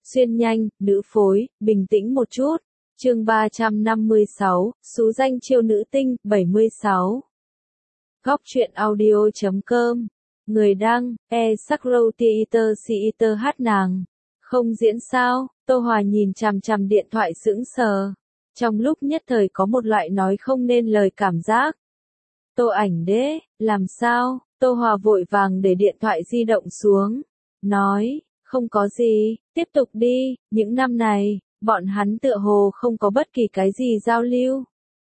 xuyên nhanh, nữ phối, bình tĩnh một chút. Chương 356, số danh chiêu nữ tinh, 76. Góc truyện audio.com. Người đăng, Sakrow hát nàng. Không diễn sao? Tô Hòa nhìn chằm chằm điện thoại sững sờ. Trong lúc nhất thời có một loại nói không nên lời cảm giác. Tô ảnh đế, làm sao? Tô Hòa vội vàng để điện thoại di động xuống. Nói, không có gì, tiếp tục đi, những năm này, bọn hắn tựa hồ không có bất kỳ cái gì giao lưu.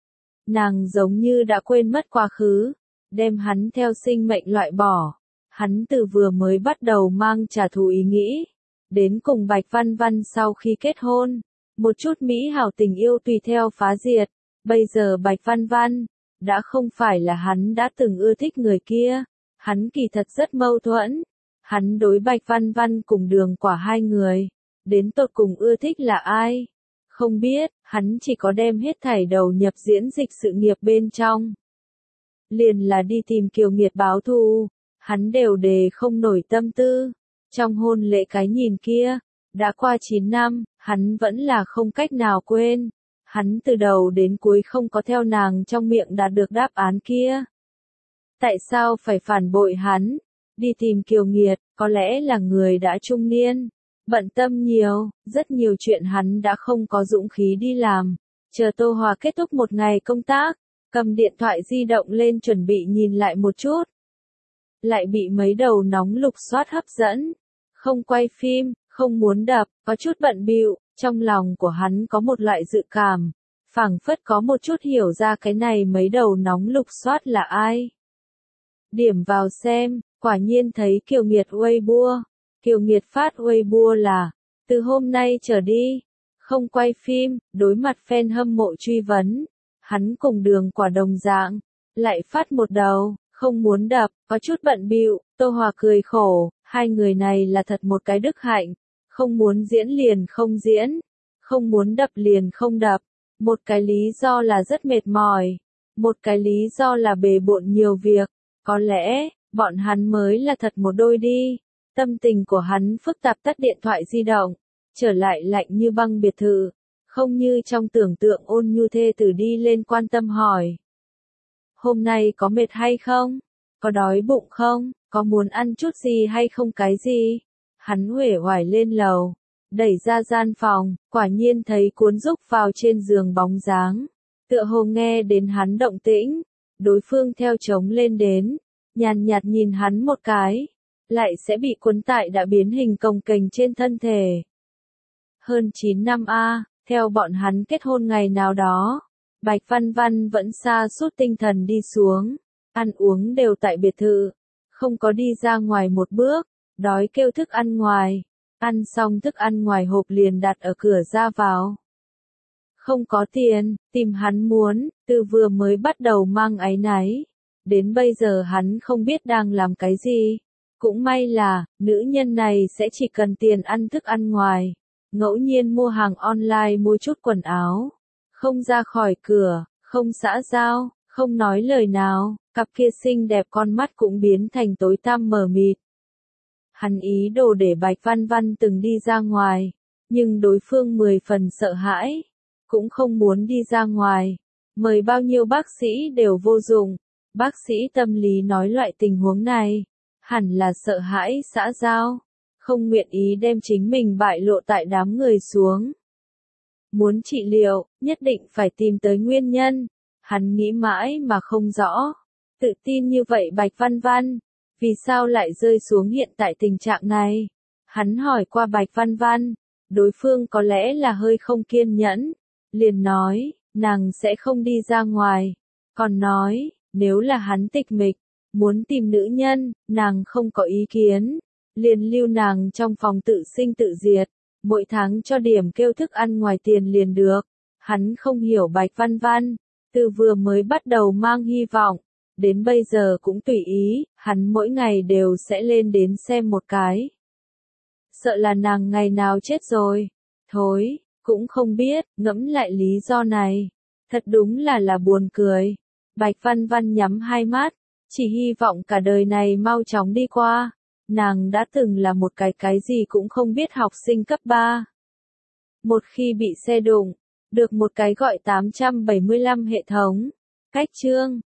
Nàng giống như đã quên mất quá khứ, đem hắn theo sinh mệnh loại bỏ. Hắn từ vừa mới bắt đầu mang trả thù ý nghĩ, đến cùng Bạch Văn Văn sau khi kết hôn, một chút mỹ hảo tình yêu tùy theo phá diệt. Bây giờ Bạch Văn Văn đã không phải là hắn đã từng ưa thích người kia, hắn kỳ thật rất mâu thuẫn. Hắn đối Bạch Văn Văn cùng Đường Quả hai người, đến tột cùng ưa thích là ai? Không biết, hắn chỉ có đem hết thảy đầu nhập diễn dịch sự nghiệp bên trong. Liền là đi tìm Kiều Nghiệt báo thù, hắn đều đề không nổi tâm tư. Trong hôn lễ cái nhìn kia, đã qua 9 năm, hắn vẫn là không cách nào quên. Hắn từ đầu đến cuối không có theo nàng trong miệng đạt được đáp án kia. Tại sao phải phản bội hắn? Đi tìm Kiều Nghiệt, có lẽ là người đã trung niên, bận tâm nhiều, rất nhiều chuyện hắn đã không có dũng khí đi làm. Chờ Tô Hòa kết thúc một ngày công tác, cầm điện thoại di động lên chuẩn bị nhìn lại một chút. Lại bị mấy đầu nóng lục soát hấp dẫn. Không quay phim, không muốn đập, có chút bận bịu, trong lòng của hắn có một loại dự cảm. Phảng phất có một chút hiểu ra cái này mấy đầu nóng lục soát là ai. Điểm vào xem. Quả nhiên thấy Kiều Nghiệt Weibo. Kiều Nghiệt phát Weibo là, từ hôm nay trở đi, không quay phim, đối mặt fan hâm mộ truy vấn. Hắn cùng Đường Quả đồng dạng, lại phát một đầu, không muốn đập, có chút bận bịu. Tô Hòa cười khổ, hai người này là thật một cái đức hạnh, không muốn diễn liền không diễn, không muốn đập liền không đập. Một cái lý do là rất mệt mỏi, một cái lý do là bề bộn nhiều việc, có lẽ bọn hắn mới là thật một đôi đi. Tâm tình của hắn phức tạp, tắt điện thoại di động, trở lại lạnh như băng biệt thự, không như trong tưởng tượng ôn nhu thê tử đi lên quan tâm hỏi. Hôm nay có mệt hay không? Có đói bụng không? Có muốn ăn chút gì hay không cái gì? Hắn uể oải lên lầu, đẩy ra gian phòng, quả nhiên thấy Cuốn Dúc vào trên giường bóng dáng. Tựa hồ nghe đến hắn động tĩnh, đối phương theo trống lên đến. Nhàn nhạt nhìn hắn một cái, lại sẽ bị cuốn tại đã biến hình cồng kềnh trên thân thể. Hơn 9 năm theo bọn hắn kết hôn ngày nào đó, Bạch Văn Văn vẫn sa sút tinh thần đi xuống, ăn uống đều tại biệt thự, không có đi ra ngoài một bước, đói kêu thức ăn ngoài, ăn xong thức ăn ngoài hộp liền đặt ở cửa ra vào. Không có tiền, tìm hắn muốn, từ vừa mới bắt đầu mang áy náy. Đến bây giờ hắn không biết đang làm cái gì. Cũng may là, nữ nhân này sẽ chỉ cần tiền ăn thức ăn ngoài. Ngẫu nhiên mua hàng online mua chút quần áo. Không ra khỏi cửa, không xã giao, không nói lời nào. Cặp kia xinh đẹp con mắt cũng biến thành tối tăm mờ mịt. Hắn ý đồ để Bạch Văn Văn từng đi ra ngoài. Nhưng đối phương 10 phần sợ hãi. Cũng không muốn đi ra ngoài. Mời bao nhiêu bác sĩ đều vô dụng. Bác sĩ tâm lý nói loại tình huống này, hẳn là sợ hãi xã giao, không nguyện ý đem chính mình bại lộ tại đám người xuống. Muốn trị liệu, nhất định phải tìm tới nguyên nhân. Hắn nghĩ mãi mà không rõ. Tự tin như vậy Bạch Văn Văn, vì sao lại rơi xuống hiện tại tình trạng này? Hắn hỏi qua Bạch Văn Văn, đối phương có lẽ là hơi không kiên nhẫn, liền nói, nàng sẽ không đi ra ngoài, còn nói, nếu là hắn tịch mịch, muốn tìm nữ nhân, nàng không có ý kiến, liền lưu nàng trong phòng tự sinh tự diệt, mỗi tháng cho điểm kêu thức ăn ngoài tiền liền được. Hắn không hiểu Bạch Văn Văn, từ vừa mới bắt đầu mang hy vọng, đến bây giờ cũng tùy ý, hắn mỗi ngày đều sẽ lên đến xem một cái. Sợ là nàng ngày nào chết rồi, thôi, cũng không biết, ngẫm lại lý do này, thật đúng là buồn cười. Bạch Văn Văn nhắm hai mắt, chỉ hy vọng cả đời này mau chóng đi qua. Nàng đã từng là một cái gì cũng không biết học sinh cấp 3. Một khi bị xe đụng, được một cái gọi 875 hệ thống. Cách chương